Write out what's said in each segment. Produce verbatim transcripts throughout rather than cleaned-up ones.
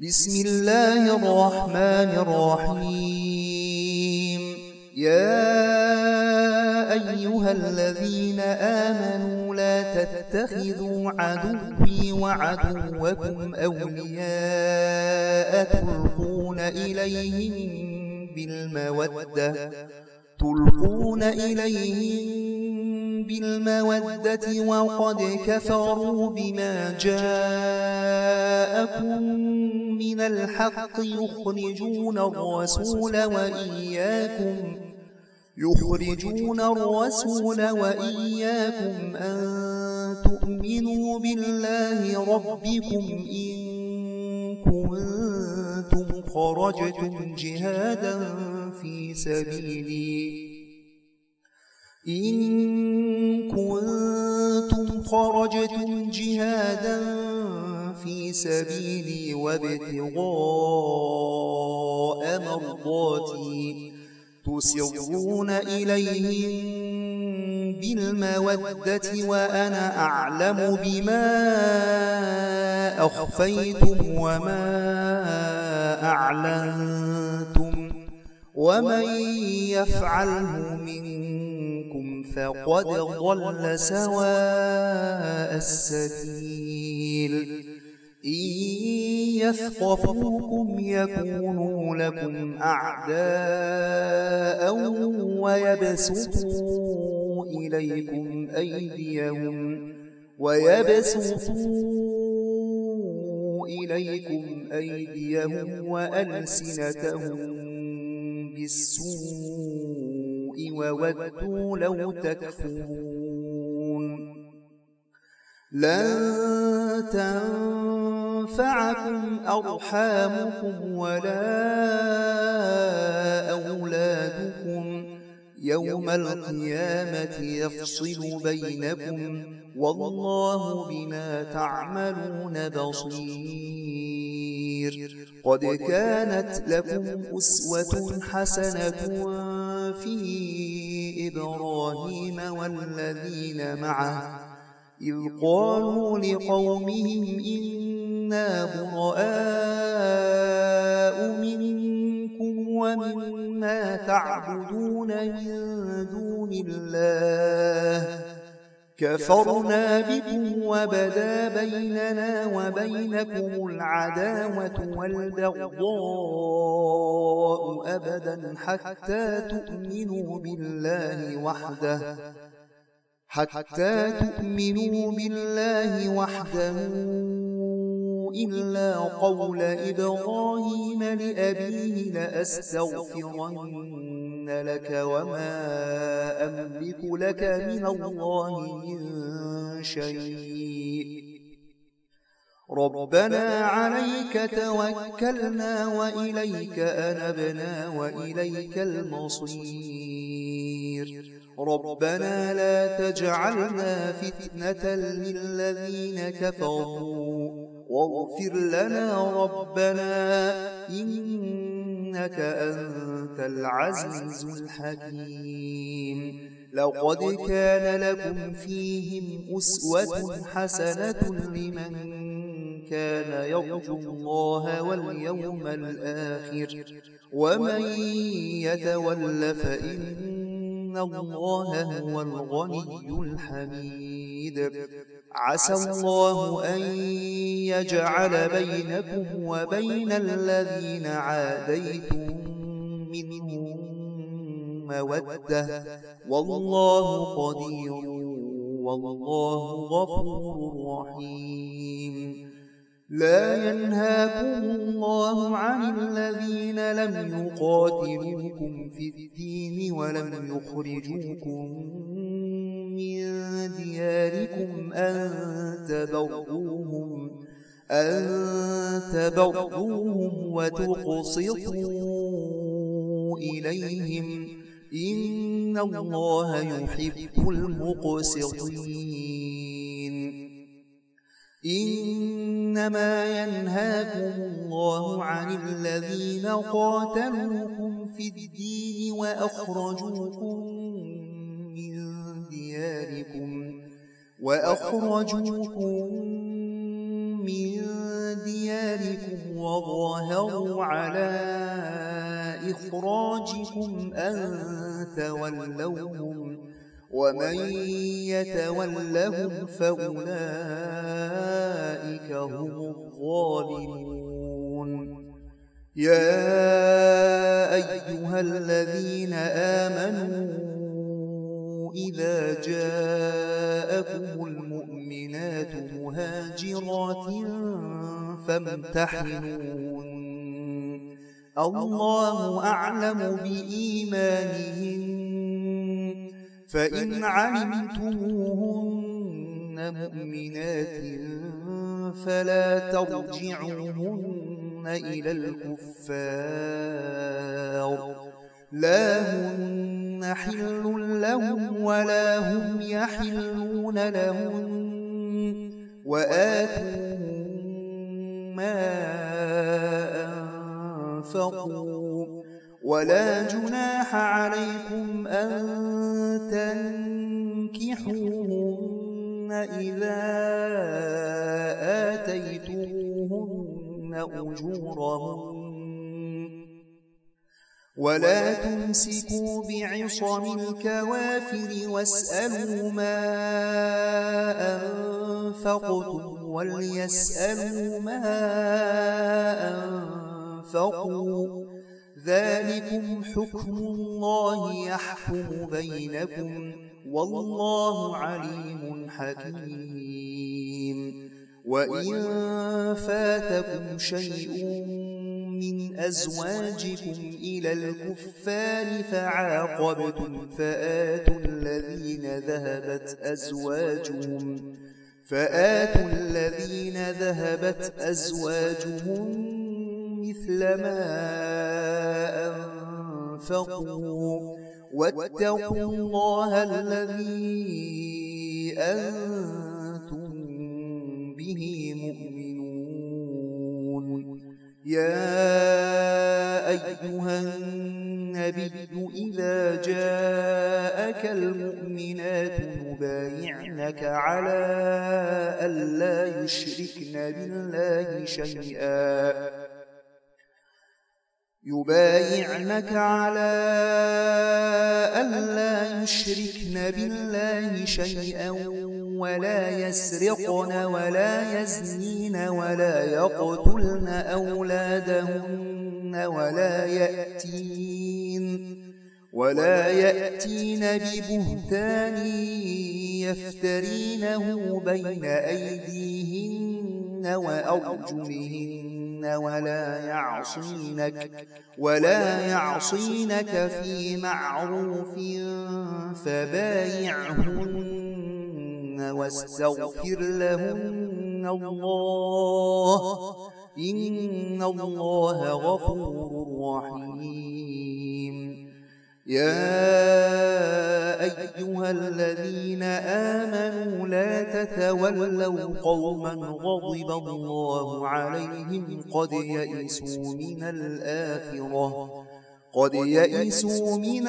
بسم الله الرحمن الرحيم. يا أيها الذين آمنوا لا تتخذوا عدوي وعدوكم أولياء تلقون إليهم بالمودة تلقون إليهم بالمودة وقد كفروا بما جاءكم من الحق يخرجون الرسول وإياكم يخرجون الرسول وإياكم أن تؤمنوا بالله ربكم إن كنتم خرجتم جهادا في سبيلي إن كنتم خرجتم جهادا في سبيلي وابتغاء مرضاتي تسرون إليهم بالمودة وأنا أعلم بما أخفيتم وما أعلنتم ومن يفعله منكم فقد ضل سواء السبيل. إن يثقفوكم يكونوا لكم أعداء ويبسطوا إليكم أيديهم ويبسطوا إليكم أيديهم وألسنتهم بالسوء وودوا لو تكفرون. لن تنفعكم أرحامكم ولا أولادكم يوم القيامة يفصل بينكم والله بما تعملون بصير. قد كانت لكم أسوة حسنة في إبراهيم والذين معه إذ قالوا لقومهم إنا براء منكم ومما تعبدون من دون الله كفرنا بكم وبدا بيننا وبينكم العداوة والبغضاء أبدا حتى تؤمنوا بالله وحده حتى تؤمنوا بالله وحده إلا قول إبراهيم لأبيه لأستغفرن لك وما أملك لك من الله من شيء ربنا عليك توكلنا وإليك أنبنا وإليك المصير. ربنا لا تجعلنا فتنة للذين كفروا واغفر لنا ربنا إنك أنت العزيز الحكيم. لقد كان لكم فيهم أسوة حسنة لمن كان يرجو الله واليوم الآخر ومن يتول فإن إن الله هو الغني الحميد. عسى الله أن يجعل بينكم وبين الذين عاديتم منهم مودة والله قدير والله غفور رحيم. لا ينهاكم الله عن الذين لم يقاتلوكم في الدين ولم يخرجوكم من دياركم أن تبروهم أن تبروهم وتقسطوا إليهم إن الله يحب المقسطين. إنما ينهاكم الله عن الذين قاتلوكم في الدين وأخرجوكم من دياركم وأخرجوكم من دياركم وظاهروا على إخراجكم أن تولوهم ومن يتولهم فأولئك هم الظالمون يا أيها الذين آمنوا إذا جاءكم المؤمنات مهاجرات فامتحنوهن الله أعلم بإيمانهن فإن علمتموهن مؤمنات فلا ترجعوهن إلى الكفار لا هن حل لهم ولا هم يحلون لهن وآتوهم ما أنفقوا ولا جناح عليكم أن تنكحوهن إذا آتيتموهن أجورهن ولا تمسكوا بعصم الكوافر واسألوا ما أنفقتم وليسألوا ما أنفقوا ذلكم حكم الله يحكم بينكم والله عليم حكيم وإن فاتكم شيء من أزواجكم إلى الكفار فعاقبتم فآتوا الذين ذهبت أزواجهم فآتوا الذين ذهبت أزواجهم مثل ما أنفقوا واتقوا الله الذي أنتم به مؤمنون يا أيها النبي إذا جاءك المؤمنات يبايعنك على ألا يشركن بالله شيئا يبايعنك على ألا يشركن بالله شيئا ولا يسرقن ولا يزنين ولا يقتلن أولادهن ولا يأتين ولا يأتين ببهتان يفترينه بين أيديهن وأرجلهن ولا يعصينك ولا يعصينك في معروف فبايعهن واستغفر لهن الله إن الله غفور رحيم يا أيها الذين آمنوا لا تتولوا قوما غضب الله عليهم قد يئسوا من الآخرة قد يئسوا من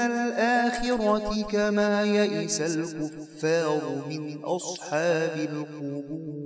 الآخرة كما يئس الكفار من أصحاب القبور